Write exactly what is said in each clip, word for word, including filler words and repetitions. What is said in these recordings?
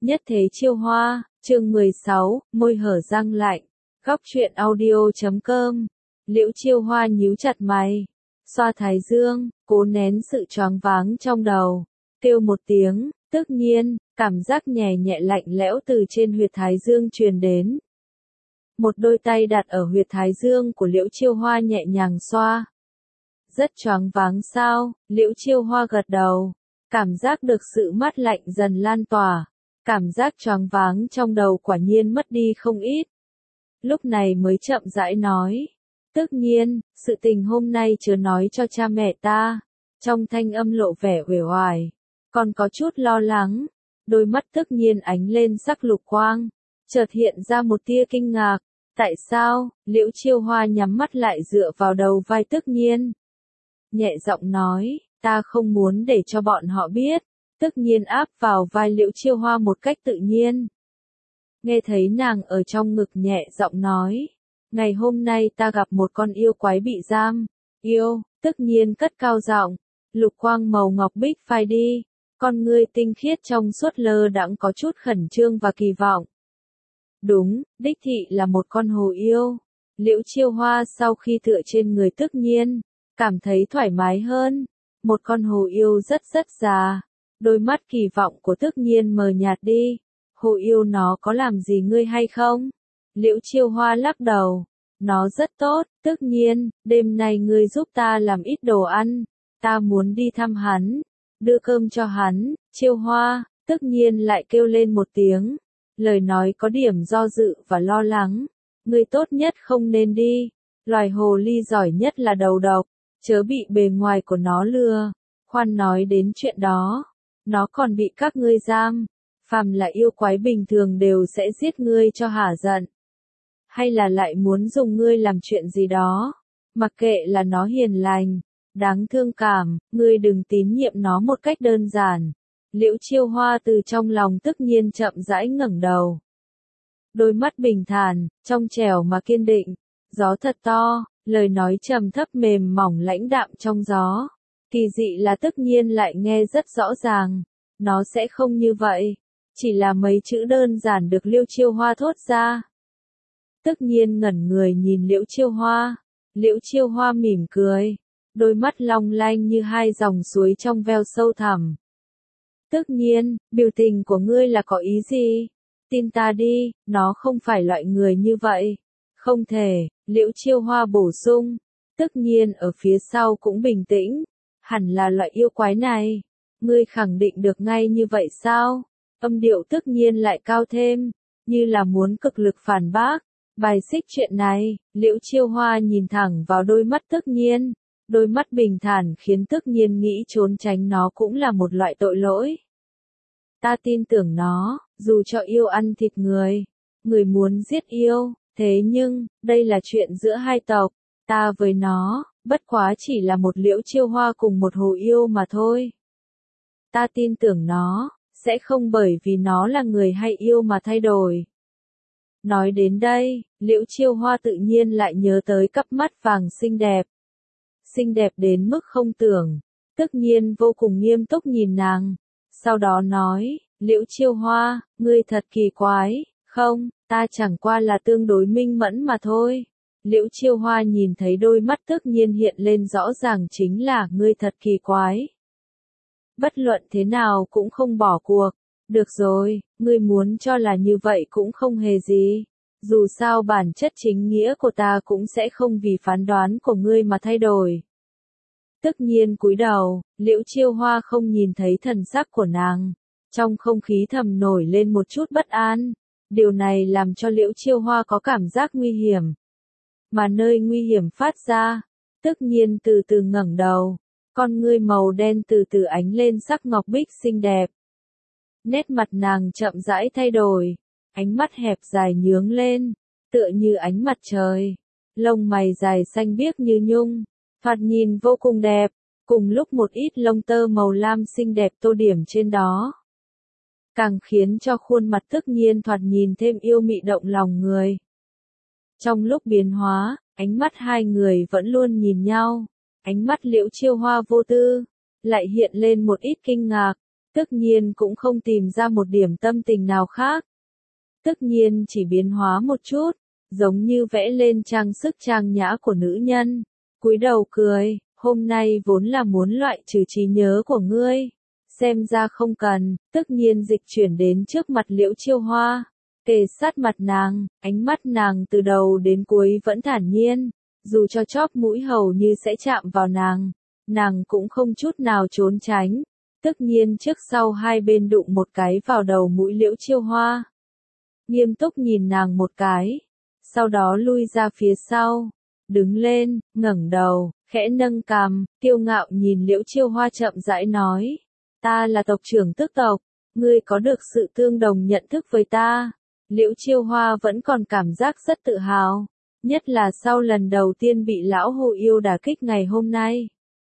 Nhất thế chiêu hoa, chương mười sáu, môi hở răng lạnh. Góc truyện audio chấm com. Liễu Chiêu Hoa nhíu chặt mày, xoa thái dương, cố nén sự choáng váng trong đầu, kêu một tiếng, tức nhiên, cảm giác nhẹ nhẹ lạnh lẽo từ trên huyệt thái dương truyền đến. Một đôi tay đặt ở huyệt thái dương của Liễu Chiêu Hoa nhẹ nhàng xoa. Rất choáng váng sao? Liễu Chiêu Hoa gật đầu, cảm giác được sự mát lạnh dần lan tỏa. Cảm giác choáng váng trong đầu quả nhiên mất đi không ít. Lúc này mới chậm rãi nói. Tất nhiên, sự tình hôm nay chưa nói cho cha mẹ ta. Trong thanh âm lộ vẻ uể oải, còn có chút lo lắng. Đôi mắt tất nhiên ánh lên sắc lục quang. Chợt hiện ra một tia kinh ngạc. Tại sao? Liễu Chiêu Hoa nhắm mắt lại dựa vào đầu vai tất nhiên. Nhẹ giọng nói, ta không muốn để cho bọn họ biết. Tất nhiên áp vào vai Liễu Chiêu Hoa một cách tự nhiên. Nghe thấy nàng ở trong ngực nhẹ giọng nói. Ngày hôm nay ta gặp một con yêu quái bị giam. Yêu, tất nhiên cất cao giọng. Lục quang màu ngọc bích phai đi. Con ngươi tinh khiết trong suốt lơ đãng có chút khẩn trương và kỳ vọng. Đúng, đích thị là một con hồ yêu. Liễu Chiêu Hoa sau khi tựa trên người tất nhiên, cảm thấy thoải mái hơn. Một con hồ yêu rất rất già. Đôi mắt kỳ vọng của tất nhiên mờ nhạt đi. Hồ yêu nó có làm gì ngươi hay không? Liễu Chiêu Hoa lắc đầu. Nó rất tốt, tất nhiên, đêm nay ngươi giúp ta làm ít đồ ăn. Ta muốn đi thăm hắn, đưa cơm cho hắn. Chiêu Hoa, tất nhiên lại kêu lên một tiếng. Lời nói có điểm do dự và lo lắng. Ngươi tốt nhất không nên đi. Loài hồ ly giỏi nhất là đầu độc. Chớ bị bề ngoài của nó lừa. Khoan nói đến chuyện đó. Nó còn bị các ngươi giam. Phàm là yêu quái bình thường đều sẽ giết ngươi cho hả giận. Hay là lại muốn dùng ngươi làm chuyện gì đó. Mặc kệ là nó hiền lành, đáng thương cảm, ngươi đừng tín nhiệm nó một cách đơn giản. Liễu Chiêu Hoa từ trong lòng tất nhiên chậm rãi ngẩng đầu. Đôi mắt bình thản, trong trẻo mà kiên định. Gió thật to, lời nói trầm thấp mềm mỏng lãnh đạm trong gió. Kỳ dị là tất nhiên lại nghe rất rõ ràng. Nó sẽ không như vậy. Chỉ là mấy chữ đơn giản được Liễu Chiêu Hoa thốt ra. Tất nhiên ngẩn người nhìn Liễu Chiêu Hoa. Liễu Chiêu Hoa mỉm cười. Đôi mắt long lanh như hai dòng suối trong veo sâu thẳm. Tất nhiên, biểu tình của ngươi là có ý gì? Tin ta đi, nó không phải loại người như vậy. Không thể, Liễu Chiêu Hoa bổ sung. Tất nhiên ở phía sau cũng bình tĩnh. Hẳn là loại yêu quái này. Ngươi khẳng định được ngay như vậy sao? Âm điệu tất nhiên lại cao thêm, như là muốn cực lực phản bác, bài xích chuyện này. Liễu Chiêu Hoa nhìn thẳng vào đôi mắt tất nhiên, đôi mắt bình thản khiến tất nhiên nghĩ trốn tránh nó cũng là một loại tội lỗi. Ta tin tưởng nó, dù cho yêu ăn thịt người, người muốn giết yêu, thế nhưng, đây là chuyện giữa hai tộc, ta với nó, bất quá chỉ là một Liễu Chiêu Hoa cùng một hồ yêu mà thôi. Ta tin tưởng nó. Sẽ không bởi vì nó là người hay yêu mà thay đổi. Nói đến đây, Liễu Chiêu Hoa tự nhiên lại nhớ tới cặp mắt vàng xinh đẹp. Xinh đẹp đến mức không tưởng. Tất nhiên vô cùng nghiêm túc nhìn nàng. Sau đó nói, Liễu Chiêu Hoa, ngươi thật kỳ quái. Không, ta chẳng qua là tương đối minh mẫn mà thôi. Liễu Chiêu Hoa nhìn thấy đôi mắt tất nhiên hiện lên rõ ràng chính là ngươi thật kỳ quái. Bất luận thế nào cũng không bỏ cuộc. Được rồi, ngươi muốn cho là như vậy cũng không hề gì. Dù sao bản chất chính nghĩa của ta cũng sẽ không vì phán đoán của ngươi mà thay đổi. Tất nhiên cúi đầu, Liễu Chiêu Hoa không nhìn thấy thần sắc của nàng. Trong không khí thầm nổi lên một chút bất an. Điều này làm cho Liễu Chiêu Hoa có cảm giác nguy hiểm. Mà nơi nguy hiểm phát ra, tất nhiên từ từ ngẩng đầu. Con ngươi màu đen từ từ ánh lên sắc ngọc bích xinh đẹp. Nét mặt nàng chậm rãi thay đổi, ánh mắt hẹp dài nhướng lên, tựa như ánh mặt trời. Lông mày dài xanh biếc như nhung, thoạt nhìn vô cùng đẹp, cùng lúc một ít lông tơ màu lam xinh đẹp tô điểm trên đó. Càng khiến cho khuôn mặt tất nhiên thoạt nhìn thêm yêu mị động lòng người. Trong lúc biến hóa, ánh mắt hai người vẫn luôn nhìn nhau. Ánh mắt Liễu Chiêu Hoa vô tư, lại hiện lên một ít kinh ngạc. Tức nhiên cũng không tìm ra một điểm tâm tình nào khác. Tức nhiên chỉ biến hóa một chút, giống như vẽ lên trang sức trang nhã của nữ nhân. Cúi đầu cười, hôm nay vốn là muốn loại trừ trí nhớ của ngươi. Xem ra không cần, tức nhiên dịch chuyển đến trước mặt Liễu Chiêu Hoa. Kề sát mặt nàng, ánh mắt nàng từ đầu đến cuối vẫn thản nhiên. Dù cho chóp mũi hầu như sẽ chạm vào nàng, nàng cũng không chút nào trốn tránh. Tức nhiên trước sau hai bên đụng một cái vào đầu mũi Liễu Chiêu Hoa. Nghiêm túc nhìn nàng một cái, sau đó lui ra phía sau, đứng lên, ngẩng đầu, khẽ nâng cằm, kiêu ngạo nhìn Liễu Chiêu Hoa chậm rãi nói, ta là tộc trưởng Tức tộc, ngươi có được sự tương đồng nhận thức với ta. Liễu Chiêu Hoa vẫn còn cảm giác rất tự hào, nhất là sau lần đầu tiên bị lão Hồ Yêu đả kích ngày hôm nay.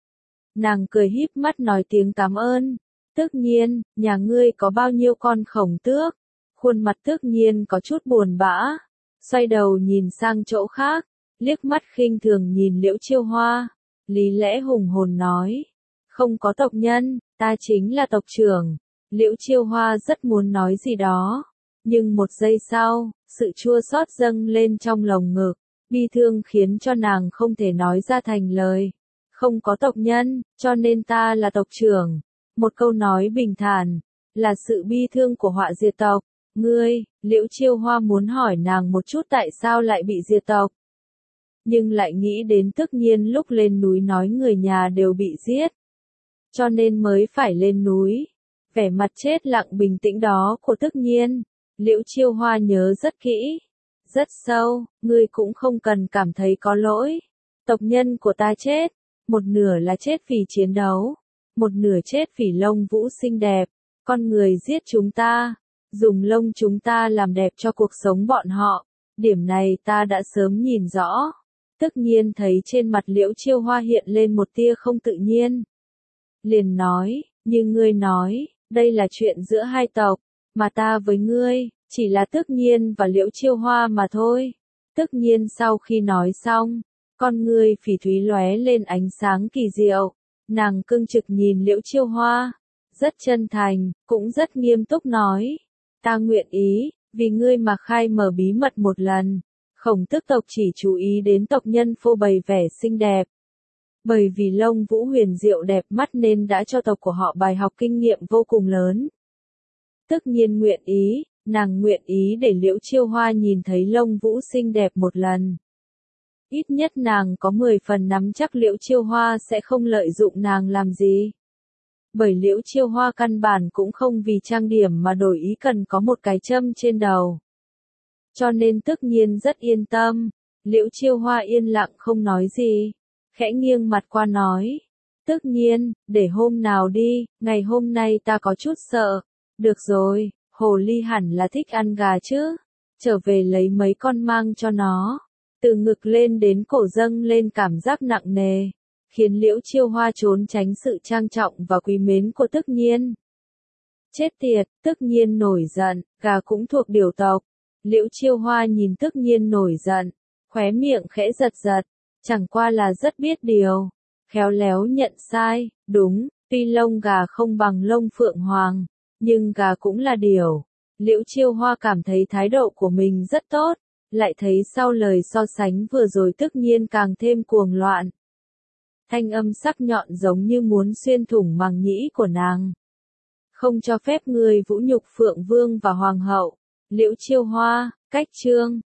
Nàng cười híp mắt nói tiếng cảm ơn. Tức nhiên, nhà ngươi có bao nhiêu con khổng tước? Khuôn mặt Tức nhiên có chút buồn bã, xoay đầu nhìn sang chỗ khác, liếc mắt khinh thường nhìn Liễu Chiêu Hoa, lý lẽ hùng hồn nói, không có tộc nhân, ta chính là tộc trưởng. Liễu Chiêu Hoa rất muốn nói gì đó, nhưng một giây sau, sự chua xót dâng lên trong lồng ngực, bi thương khiến cho nàng không thể nói ra thành lời. Không có tộc nhân, cho nên ta là tộc trưởng. Một câu nói bình thản, là sự bi thương của họa diệt tộc. Ngươi, Liễu Chiêu Hoa muốn hỏi nàng một chút tại sao lại bị diệt tộc. Nhưng lại nghĩ đến Tức nhiên lúc lên núi nói người nhà đều bị giết. Cho nên mới phải lên núi. Vẻ mặt chết lặng bình tĩnh đó của Tức nhiên, Liễu Chiêu Hoa nhớ rất kỹ, rất sâu, ngươi cũng không cần cảm thấy có lỗi. Tộc nhân của ta chết, một nửa là chết vì chiến đấu, một nửa chết vì lông vũ xinh đẹp, con người giết chúng ta, dùng lông chúng ta làm đẹp cho cuộc sống bọn họ, điểm này ta đã sớm nhìn rõ. Tức nhiên thấy trên mặt Liễu Chiêu Hoa hiện lên một tia không tự nhiên. Liền nói, như ngươi nói, đây là chuyện giữa hai tộc, mà ta với ngươi, chỉ là Tức nhiên và Liễu Chiêu Hoa mà thôi. Tức nhiên sau khi nói xong, con ngươi phỉ thúy lóe lên ánh sáng kỳ diệu, nàng cưng trực nhìn Liễu Chiêu Hoa, rất chân thành, cũng rất nghiêm túc nói, ta nguyện ý, vì ngươi mà khai mở bí mật một lần. Khổng Tức tộc chỉ chú ý đến tộc nhân phô bày vẻ xinh đẹp. Bởi vì lông vũ huyền diệu đẹp mắt nên đã cho tộc của họ bài học kinh nghiệm vô cùng lớn. Tức nhiên nguyện ý, nàng nguyện ý để Liễu Chiêu Hoa nhìn thấy lông vũ xinh đẹp một lần. Ít nhất nàng có mười phần nắm chắc Liễu Chiêu Hoa sẽ không lợi dụng nàng làm gì. Bởi Liễu Chiêu Hoa căn bản cũng không vì trang điểm mà đổi ý cần có một cái châm trên đầu. Cho nên Tức nhiên rất yên tâm. Liễu Chiêu Hoa yên lặng không nói gì, khẽ nghiêng mặt qua nói, Tức nhiên, để hôm nào đi, ngày hôm nay ta có chút sợ. Được rồi, hồ ly hẳn là thích ăn gà chứ, trở về lấy mấy con mang cho nó. Từ ngực lên đến cổ dâng lên cảm giác nặng nề, khiến Liễu Chiêu Hoa trốn tránh sự trang trọng và quý mến của Tức nhiên. Chết tiệt, Tức nhiên nổi giận, gà cũng thuộc điều tộc. Liễu Chiêu Hoa nhìn Tức nhiên nổi giận, khóe miệng khẽ giật giật, chẳng qua là rất biết điều, khéo léo nhận sai, đúng, tuy lông gà không bằng lông phượng hoàng, nhưng gà cũng là điều. Liễu Chiêu Hoa cảm thấy thái độ của mình rất tốt, lại thấy sau lời so sánh vừa rồi Tức nhiên càng thêm cuồng loạn. Thanh âm sắc nhọn giống như muốn xuyên thủng màng nhĩ của nàng. Không cho phép người vũ nhục Phượng Vương và Hoàng hậu. Liễu Chiêu Hoa, cách chương.